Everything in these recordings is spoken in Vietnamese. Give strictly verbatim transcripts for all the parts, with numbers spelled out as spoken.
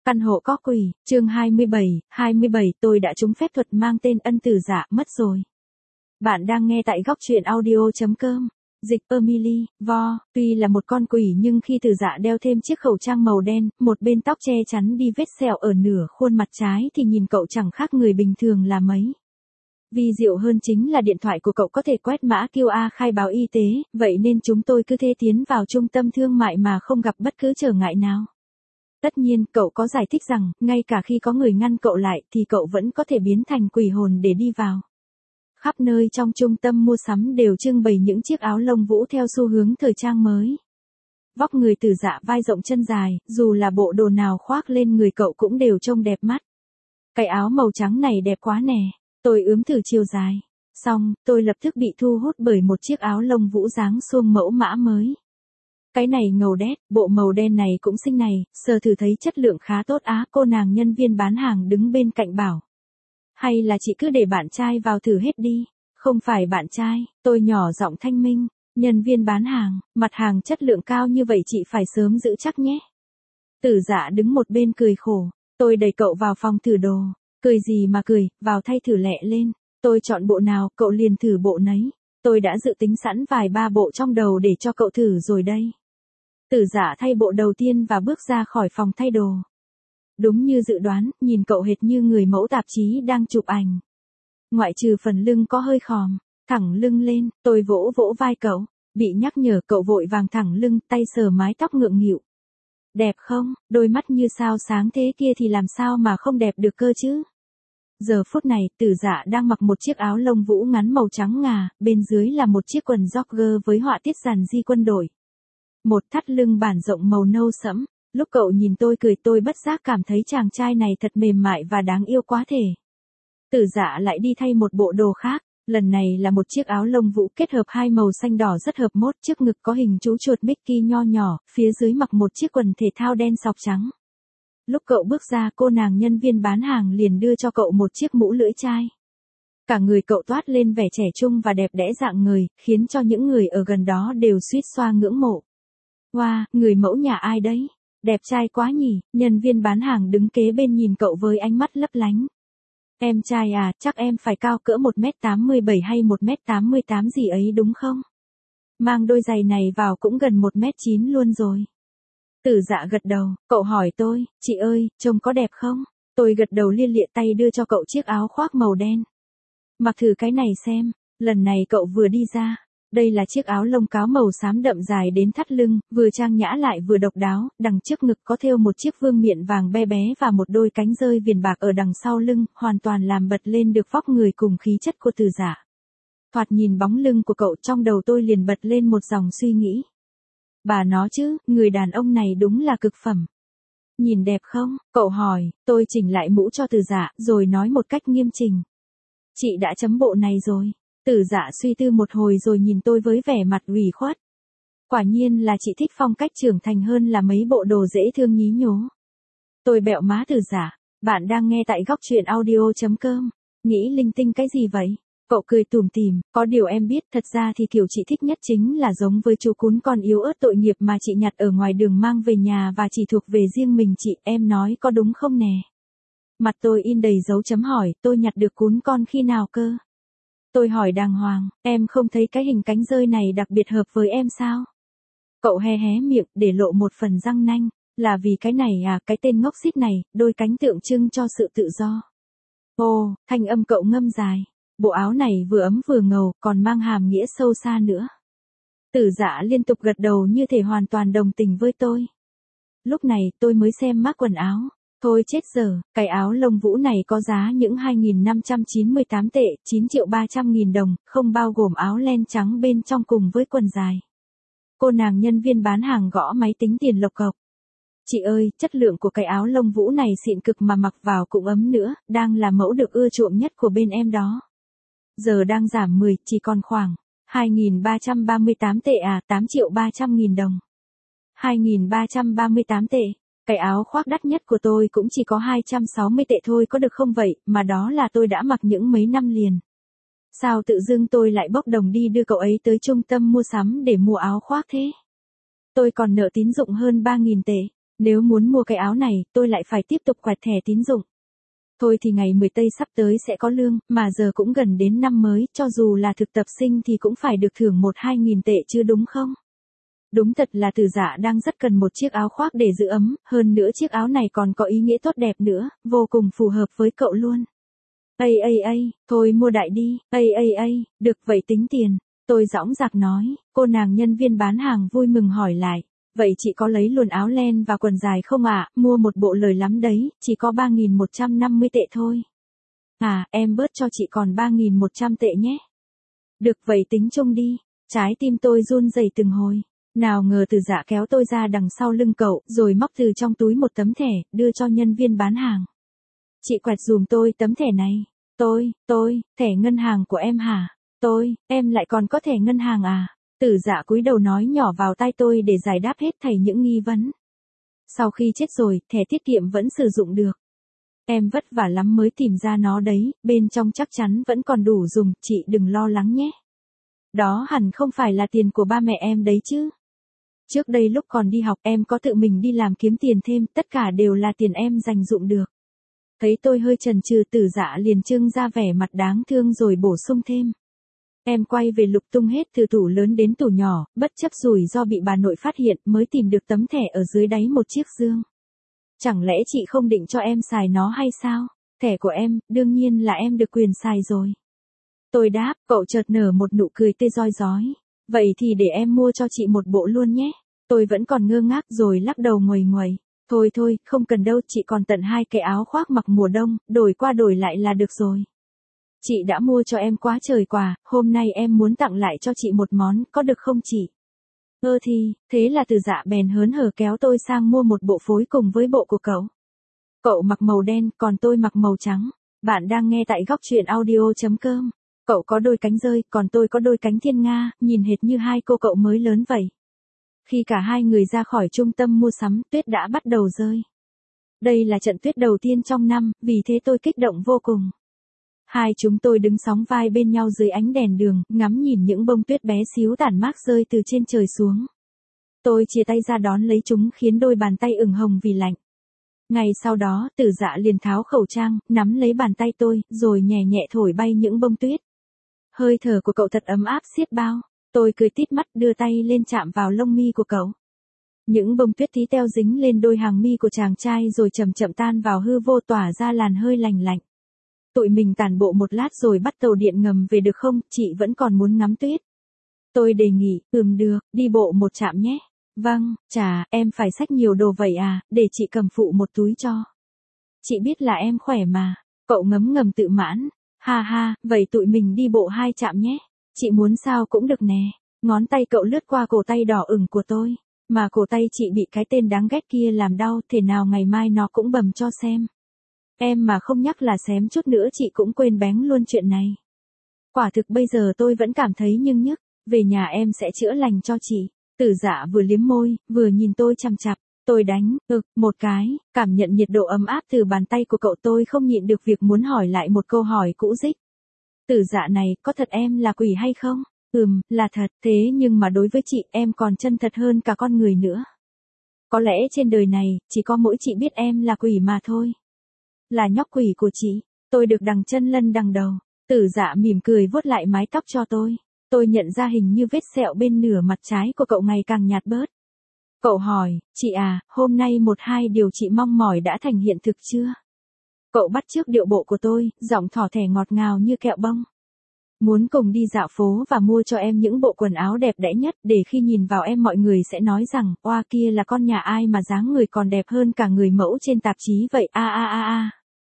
Căn hộ có quỷ, chương hai mươi bảy, hai mươi bảy tôi đã trúng phép thuật mang tên Ân Tử Dạ mất rồi. Bạn đang nghe tại góc truyện audio.com. Dịch Emily, Vo, tuy là một con quỷ nhưng khi Tử Dạ đeo thêm chiếc khẩu trang màu đen, một bên tóc che chắn đi vết sẹo ở nửa khuôn mặt trái thì nhìn cậu chẳng khác người bình thường là mấy. Vi diệu hơn chính là điện thoại của cậu có thể quét mã quy rờ khai báo y tế, vậy nên chúng tôi cứ thế tiến vào trung tâm thương mại mà không gặp bất cứ trở ngại nào. Tất nhiên, cậu có giải thích rằng, ngay cả khi có người ngăn cậu lại thì cậu vẫn có thể biến thành quỷ hồn để đi vào. Khắp nơi trong trung tâm mua sắm đều trưng bày những chiếc áo lông vũ theo xu hướng thời trang mới. Vóc người Tử Dạ vai rộng chân dài, dù là bộ đồ nào khoác lên người cậu cũng đều trông đẹp mắt. Cái áo màu trắng này đẹp quá nè, tôi ướm thử chiều dài. Xong, tôi lập tức bị thu hút bởi một chiếc áo lông vũ dáng suông mẫu mã mới. Cái này ngầu đét, bộ màu đen này cũng xinh này, sờ thử thấy chất lượng khá tốt á, cô nàng nhân viên bán hàng đứng bên cạnh bảo. Hay là chị cứ để bạn trai vào thử hết đi. Không phải bạn trai, tôi nhỏ giọng thanh minh. Nhân viên bán hàng, mặt hàng chất lượng cao như vậy chị phải sớm giữ chắc nhé. Tử Dạ đứng một bên cười khổ, tôi đẩy cậu vào phòng thử đồ. Cười gì mà cười, vào thay thử lẹ lên. Tôi chọn bộ nào, cậu liền thử bộ nấy. Tôi đã dự tính sẵn vài ba bộ trong đầu để cho cậu thử rồi đây. Tử Dạ thay bộ đầu tiên và bước ra khỏi phòng thay đồ. Đúng như dự đoán, nhìn cậu hệt như người mẫu tạp chí đang chụp ảnh. Ngoại trừ phần lưng có hơi khòm, thẳng lưng lên, tôi vỗ vỗ vai cậu, bị nhắc nhở cậu vội vàng thẳng lưng, tay sờ mái tóc ngượng nghịu. Đẹp không, đôi mắt như sao sáng thế kia thì làm sao mà không đẹp được cơ chứ. Giờ phút này, Tử Dạ đang mặc một chiếc áo lông vũ ngắn màu trắng ngà, bên dưới là một chiếc quần jogger với họa tiết giản di quân đội. Một thắt lưng bản rộng màu nâu sẫm. Lúc cậu nhìn tôi cười tôi bất giác cảm thấy chàng trai này thật mềm mại và đáng yêu quá thể. Tử Dạ lại đi thay một bộ đồ khác, lần này là một chiếc áo lông vũ kết hợp hai màu xanh đỏ rất hợp mốt, trước ngực có hình chú chuột Mickey nho nhỏ, phía dưới mặc một chiếc quần thể thao đen sọc trắng. Lúc cậu bước ra cô nàng nhân viên bán hàng liền đưa cho cậu một chiếc mũ lưỡi chai. Cả người cậu toát lên vẻ trẻ trung và đẹp đẽ dạng người, khiến cho những người ở gần đó đều suýt xoa ngưỡng mộ. Wow, người mẫu nhà ai đấy? Đẹp trai quá nhỉ, nhân viên bán hàng đứng kế bên nhìn cậu với ánh mắt lấp lánh. Em trai à, chắc em phải cao cỡ một mét tám mươi bảy hay một mét tám mươi tám gì ấy đúng không? Mang đôi giày này vào cũng gần một mét chín luôn rồi. Tử Dạ gật đầu, cậu hỏi tôi, chị ơi, trông có đẹp không? Tôi gật đầu lia lịa tay đưa cho cậu chiếc áo khoác màu đen. Mặc thử cái này xem, lần này cậu vừa đi ra. Đây là chiếc áo lông cáo màu xám đậm dài đến thắt lưng, vừa trang nhã lại vừa độc đáo, đằng trước ngực có thêu một chiếc vương miện vàng be bé và một đôi cánh rơi viền bạc ở đằng sau lưng, hoàn toàn làm bật lên được vóc người cùng khí chất của Tử Dạ. Thoạt nhìn bóng lưng của cậu trong đầu tôi liền bật lên một dòng suy nghĩ. Bà nó chứ, người đàn ông này đúng là cực phẩm. Nhìn đẹp không? Cậu hỏi, tôi chỉnh lại mũ cho Tử Dạ, rồi nói một cách nghiêm chỉnh. Chị đã chấm bộ này rồi. Tử Dạ suy tư một hồi rồi nhìn tôi với vẻ mặt ủy khuất. Quả nhiên là chị thích phong cách trưởng thành hơn là mấy bộ đồ dễ thương nhí nhố. Tôi bẹo má Tử Dạ, bạn đang nghe tại góc truyện audio.com. Nghĩ linh tinh cái gì vậy? Cậu cười tủm tỉm, có điều em biết thật ra thì kiểu chị thích nhất chính là giống với chú cún con yếu ớt tội nghiệp mà chị nhặt ở ngoài đường mang về nhà và chỉ thuộc về riêng mình chị, em nói có đúng không nè? Mặt tôi in đầy dấu chấm hỏi, tôi nhặt được cún con khi nào cơ? Tôi hỏi đàng hoàng, em không thấy cái hình cánh rơi này đặc biệt hợp với em sao? Cậu hé hé miệng để lộ một phần răng nanh, là vì cái này à, cái tên ngốc xít này, đôi cánh tượng trưng cho sự tự do. Ồ, thanh âm cậu ngâm dài, bộ áo này vừa ấm vừa ngầu, còn mang hàm nghĩa sâu xa nữa. Tử Dạ liên tục gật đầu như thể hoàn toàn đồng tình với tôi. Lúc này tôi mới xem mác quần áo. Thôi chết giờ, cái áo lông vũ này có giá những hai nghìn năm trăm chín mươi tám tệ, chín triệu ba trăm nghìn đồng, không bao gồm áo len trắng bên trong cùng với quần dài. Cô nàng nhân viên bán hàng gõ máy tính tiền lộc cộc. Chị ơi, chất lượng của cái áo lông vũ này xịn cực mà mặc vào cũng ấm nữa, đang là mẫu được ưa chuộng nhất của bên em đó. Giờ đang giảm mười, chỉ còn khoảng hai nghìn ba trăm ba mươi tám tệ à, tám triệu ba trăm nghìn đồng. hai nghìn ba trăm ba mươi tám tệ. Cái áo khoác đắt nhất của tôi cũng chỉ có hai trăm sáu mươi tệ thôi có được không vậy, mà đó là tôi đã mặc những mấy năm liền. Sao tự dưng tôi lại bốc đồng đi đưa cậu ấy tới trung tâm mua sắm để mua áo khoác thế? Tôi còn nợ tín dụng hơn ba nghìn tệ. Nếu muốn mua cái áo này, tôi lại phải tiếp tục quẹt thẻ tín dụng. Thôi thì ngày mười tây sắp tới sẽ có lương, mà giờ cũng gần đến năm mới, cho dù là thực tập sinh thì cũng phải được thưởng một hai nghìn tệ chứ đúng không? Đúng thật là Từ Dạ đang rất cần một chiếc áo khoác để giữ ấm, hơn nữa chiếc áo này còn có ý nghĩa tốt đẹp nữa, vô cùng phù hợp với cậu luôn. Ây ây ây, thôi mua đại đi, ây ây ây, được vậy tính tiền. Tôi dõng dạc nói, cô nàng nhân viên bán hàng vui mừng hỏi lại. Vậy chị có lấy luôn áo len và quần dài không ạ? À? Mua một bộ lời lắm đấy, chỉ có ba nghìn một trăm năm mươi tệ thôi. À, em bớt cho chị còn ba nghìn một trăm tệ nhé. Được vậy tính chung đi. Trái tim tôi run rẩy từng hồi. Nào ngờ Từ Dạ kéo tôi ra đằng sau lưng cậu, rồi móc từ trong túi một tấm thẻ, đưa cho nhân viên bán hàng. Chị quẹt dùm tôi tấm thẻ này. Tôi, tôi, thẻ ngân hàng của em hả? Tôi, em lại còn có thẻ ngân hàng à? Từ Dạ cúi đầu nói nhỏ vào tai tôi để giải đáp hết thảy những nghi vấn. Sau khi chết rồi, thẻ tiết kiệm vẫn sử dụng được. Em vất vả lắm mới tìm ra nó đấy, bên trong chắc chắn vẫn còn đủ dùng, chị đừng lo lắng nhé. Đó hẳn không phải là tiền của ba mẹ em đấy chứ. Trước đây lúc còn đi học em có tự mình đi làm kiếm tiền thêm, tất cả đều là tiền em dành dụm được. Thấy tôi hơi chần chừ, Từ Dạ liền trưng ra vẻ mặt đáng thương rồi bổ sung thêm. Em quay về lục tung hết từ tủ lớn đến tủ nhỏ, bất chấp rủi ro bị bà nội phát hiện mới tìm được tấm thẻ ở dưới đáy một chiếc dương. Chẳng lẽ chị không định cho em xài nó hay sao? Thẻ của em, đương nhiên là em được quyền xài rồi. Tôi đáp, cậu chợt nở một nụ cười tươi rói rói. Vậy thì để em mua cho chị một bộ luôn nhé. Tôi vẫn còn ngơ ngác rồi lắc đầu nguầy nguầy. Thôi thôi, không cần đâu, chị còn tận hai cái áo khoác mặc mùa đông, đổi qua đổi lại là được rồi. Chị đã mua cho em quá trời quà, hôm nay em muốn tặng lại cho chị một món, có được không chị? Ơ thì, thế là Từ Dạ bèn hớn hở kéo tôi sang mua một bộ phối cùng với bộ của cậu. Cậu mặc màu đen, còn tôi mặc màu trắng. Bạn đang nghe tại góc truyện audio chấm com. Cậu có đôi cánh rơi, còn tôi có đôi cánh thiên nga, nhìn hệt như hai cô cậu mới lớn vậy. Khi cả hai người ra khỏi trung tâm mua sắm, tuyết đã bắt đầu rơi. Đây là trận tuyết đầu tiên trong năm, vì thế tôi kích động vô cùng. Hai chúng tôi đứng sóng vai bên nhau dưới ánh đèn đường, ngắm nhìn những bông tuyết bé xíu tản mát rơi từ trên trời xuống. Tôi chia tay ra đón lấy chúng khiến đôi bàn tay ửng hồng vì lạnh. Ngày sau đó, Từ Dạ liền tháo khẩu trang, nắm lấy bàn tay tôi, rồi nhẹ nhẹ thổi bay những bông tuyết. Hơi thở của cậu thật ấm áp xiết bao. Tôi cười tít mắt đưa tay lên chạm vào lông mi của cậu. Những bông tuyết tí teo dính lên đôi hàng mi của chàng trai rồi chậm chậm tan vào hư vô tỏa ra làn hơi lành lạnh. Tụi mình tản bộ một lát rồi bắt tàu điện ngầm về được không, chị vẫn còn muốn ngắm tuyết. Tôi đề nghị, ừm được, đi bộ một trạm nhé. Vâng, chà, em phải xách nhiều đồ vậy à, để chị cầm phụ một túi cho. Chị biết là em khỏe mà. Cậu ngấm ngầm tự mãn. Ha ha, vậy tụi mình đi bộ hai trạm nhé. Chị muốn sao cũng được nè. Ngón tay cậu lướt qua cổ tay đỏ ửng của tôi. Mà cổ tay chị bị cái tên đáng ghét kia làm đau, thế nào ngày mai nó cũng bầm cho xem. Em mà không nhắc là xém chút nữa chị cũng quên bén luôn chuyện này. Quả thực bây giờ tôi vẫn cảm thấy nhưng nhức. Về nhà em sẽ chữa lành cho chị. Từ Dạ vừa liếm môi, vừa nhìn tôi chằm chằm. Tôi đánh, ực, một cái, cảm nhận nhiệt độ ấm áp từ bàn tay của cậu, tôi không nhịn được việc muốn hỏi lại một câu hỏi cũ dích. Từ Dạ này, có thật em là quỷ hay không? Ừm, là thật, thế nhưng mà đối với chị em còn chân thật hơn cả con người nữa. Có lẽ trên đời này, chỉ có mỗi chị biết em là quỷ mà thôi. Là nhóc quỷ của chị, tôi được đằng chân lân đằng đầu. Từ Dạ mỉm cười vuốt lại mái tóc cho tôi. Tôi nhận ra hình như vết sẹo bên nửa mặt trái của cậu ngày càng nhạt bớt. Cậu hỏi, chị à, hôm nay một hai điều chị mong mỏi đã thành hiện thực chưa? Cậu bắt chước điệu bộ của tôi, giọng thỏ thẻ ngọt ngào như kẹo bông. Muốn cùng đi dạo phố và mua cho em những bộ quần áo đẹp đẽ nhất để khi nhìn vào em mọi người sẽ nói rằng, oa kia là con nhà ai mà dáng người còn đẹp hơn cả người mẫu trên tạp chí vậy a a a a.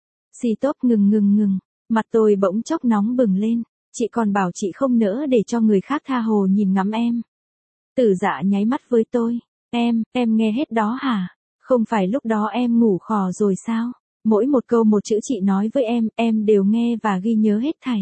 Xì tốp ngừng ngừng ngừng, mặt tôi bỗng chốc nóng bừng lên, chị còn bảo chị không nỡ để cho người khác tha hồ nhìn ngắm em. Từ Dạ nháy mắt với tôi, em, em nghe hết đó hả? Không phải lúc đó em ngủ khò rồi sao? Mỗi một câu một chữ chị nói với em, em đều nghe và ghi nhớ hết thảy.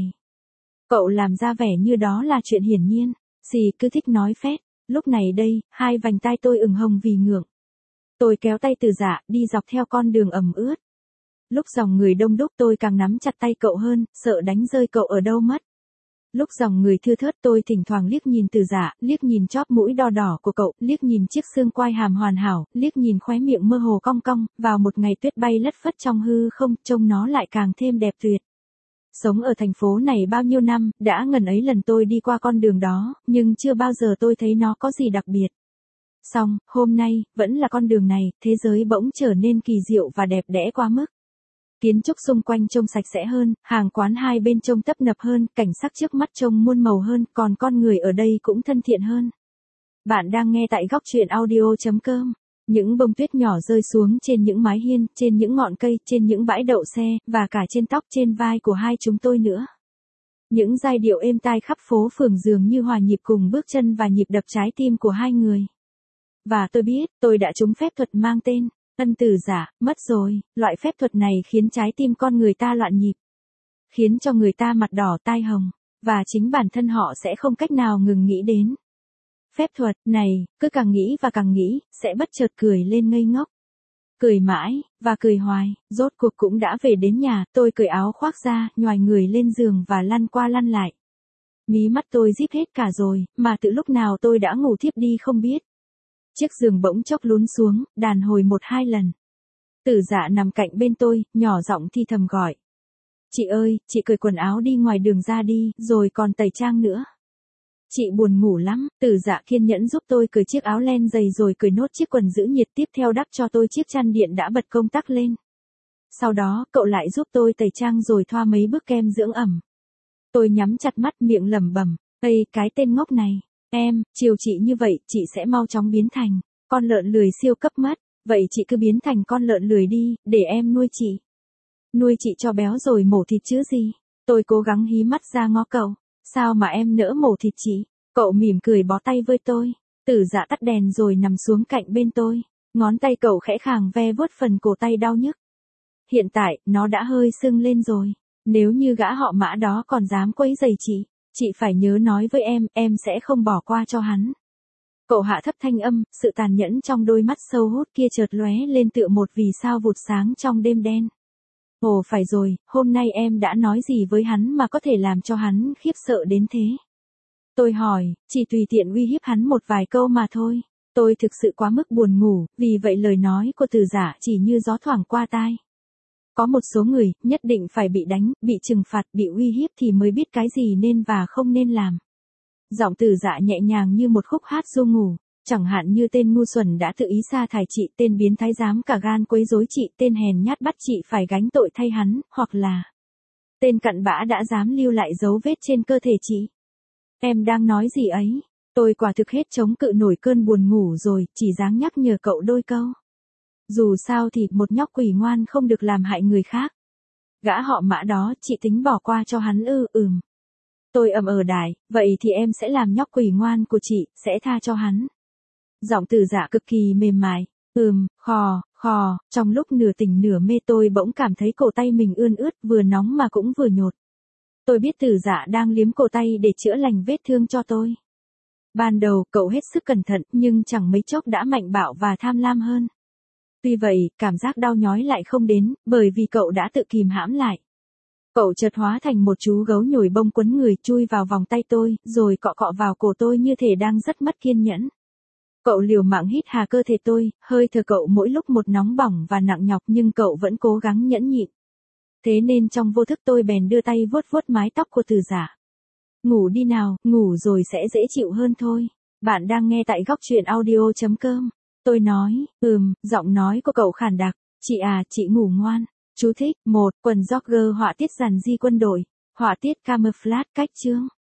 Cậu làm ra vẻ như đó là chuyện hiển nhiên, xì cứ thích nói phét. Lúc này đây, hai vành tai tôi ửng hồng vì ngượng. Tôi kéo tay Từ Dạ đi dọc theo con đường ẩm ướt. Lúc dòng người đông đúc tôi càng nắm chặt tay cậu hơn, sợ đánh rơi cậu ở đâu mất. Lúc dòng người thưa thớt tôi thỉnh thoảng liếc nhìn Từ Dạ, liếc nhìn chóp mũi đỏ đỏ của cậu, liếc nhìn chiếc xương quai hàm hoàn hảo, liếc nhìn khóe miệng mơ hồ cong cong, vào một ngày tuyết bay lất phất trong hư không, trông nó lại càng thêm đẹp tuyệt. Sống ở thành phố này bao nhiêu năm, đã ngần ấy lần tôi đi qua con đường đó, nhưng chưa bao giờ tôi thấy nó có gì đặc biệt. Xong, hôm nay, vẫn là con đường này, thế giới bỗng trở nên kỳ diệu và đẹp đẽ quá mức. Kiến trúc xung quanh trông sạch sẽ hơn, hàng quán hai bên trông tấp nập hơn, cảnh sắc trước mắt trông muôn màu hơn, còn con người ở đây cũng thân thiện hơn. Bạn đang nghe tại góc truyện audio chấm com. Những bông tuyết nhỏ rơi xuống trên những mái hiên, trên những ngọn cây, trên những bãi đậu xe, và cả trên tóc trên vai của hai chúng tôi nữa. Những giai điệu êm tai khắp phố phường dường như hòa nhịp cùng bước chân và nhịp đập trái tim của hai người. Và tôi biết, tôi đã trúng phép thuật mang tên Ân Tử Giả, mất rồi, loại phép thuật này khiến trái tim con người ta loạn nhịp. Khiến cho người ta mặt đỏ tai hồng, và chính bản thân họ sẽ không cách nào ngừng nghĩ đến. Phép thuật này, cứ càng nghĩ và càng nghĩ, sẽ bất chợt cười lên ngây ngốc. Cười mãi, và cười hoài, rốt cuộc cũng đã về đến nhà, tôi cởi áo khoác ra, nhoài người lên giường và lăn qua lăn lại. Mí mắt tôi díp hết cả rồi, mà từ lúc nào tôi đã ngủ thiếp đi không biết. Chiếc giường bỗng chốc lún xuống, đàn hồi một hai lần. Tử Dạ nằm cạnh bên tôi, nhỏ giọng thì thầm gọi. Chị ơi, chị cởi quần áo đi ngoài đường ra đi, rồi còn tẩy trang nữa. Chị buồn ngủ lắm, Tử Dạ kiên nhẫn giúp tôi cởi chiếc áo len dày rồi cởi nốt chiếc quần giữ nhiệt, tiếp theo đắp cho tôi chiếc chăn điện đã bật công tắc lên. Sau đó, cậu lại giúp tôi tẩy trang rồi thoa mấy bước kem dưỡng ẩm. Tôi nhắm chặt mắt miệng lẩm bẩm, ây, cái tên ngốc này. Em, chiều chị như vậy, chị sẽ mau chóng biến thành con lợn lười siêu cấp mất. Vậy chị cứ biến thành con lợn lười đi, để em nuôi chị. Nuôi chị cho béo rồi mổ thịt chứ gì. Tôi cố gắng hí mắt ra ngó cậu. Sao mà em nỡ mổ thịt chị? Cậu mỉm cười bó tay với tôi. Tử Dạ tắt đèn rồi nằm xuống cạnh bên tôi. Ngón tay cậu khẽ khàng ve vuốt phần cổ tay đau nhức. Hiện tại, nó đã hơi sưng lên rồi. Nếu như gã họ Mã đó còn dám quấy rầy chị, chị phải nhớ nói với em, em sẽ không bỏ qua cho hắn. Cậu hạ thấp thanh âm, sự tàn nhẫn trong đôi mắt sâu hút kia chợt lóe lên tựa một vì sao vụt sáng trong đêm đen. Ồ phải rồi, hôm nay em đã nói gì với hắn mà có thể làm cho hắn khiếp sợ đến thế? Tôi hỏi, chỉ tùy tiện uy hiếp hắn một vài câu mà thôi. Tôi thực sự quá mức buồn ngủ, vì vậy lời nói của Tử Dạ chỉ như gió thoảng qua tai. Có một số người, nhất định phải bị đánh, bị trừng phạt, bị uy hiếp thì mới biết cái gì nên và không nên làm. Giọng Tử Dạ nhẹ nhàng như một khúc hát ru ngủ, chẳng hạn như tên ngu xuẩn đã tự ý sa thải chị, tên biến thái dám cả gan quấy rối chị, tên hèn nhát bắt chị phải gánh tội thay hắn, hoặc là tên cặn bã đã dám lưu lại dấu vết trên cơ thể chị. Em đang nói gì ấy? Tôi quả thực hết chống cự nổi cơn buồn ngủ rồi, chỉ dáng nhắc nhở cậu đôi câu. Dù sao thì một nhóc quỷ ngoan không được làm hại người khác. Gã họ Mã đó, chị tính bỏ qua cho hắn ư? Ừm. Tôi ầm ờ đại, vậy thì em sẽ làm nhóc quỷ ngoan của chị, sẽ tha cho hắn. Giọng Tử Dạ cực kỳ mềm mại. Ừm, khò, khò, trong lúc nửa tỉnh nửa mê tôi bỗng cảm thấy cổ tay mình ươn ướt, vừa nóng mà cũng vừa nhột. Tôi biết Tử Dạ đang liếm cổ tay để chữa lành vết thương cho tôi. Ban đầu, cậu hết sức cẩn thận, nhưng chẳng mấy chốc đã mạnh bạo và tham lam hơn. Tuy vậy, cảm giác đau nhói lại không đến, bởi vì cậu đã tự kìm hãm lại. Cậu chợt hóa thành một chú gấu nhồi bông quấn người chui vào vòng tay tôi, rồi cọ cọ vào cổ tôi như thể đang rất mất kiên nhẫn. Cậu liều mạng hít hà cơ thể tôi, hơi thở cậu mỗi lúc một nóng bỏng và nặng nhọc nhưng cậu vẫn cố gắng nhẫn nhịn. Thế nên trong vô thức tôi bèn đưa tay vuốt vuốt mái tóc của Tử Dạ. Ngủ đi nào, ngủ rồi sẽ dễ chịu hơn thôi. Bạn đang nghe tại góc truyện audio chấm com. Tôi nói, ừm, giọng nói của cậu khàn đặc. Chị à, chị ngủ ngoan. Chú thích, một, quần jogger họa tiết giản di quân đội, họa tiết camouflage cách chương.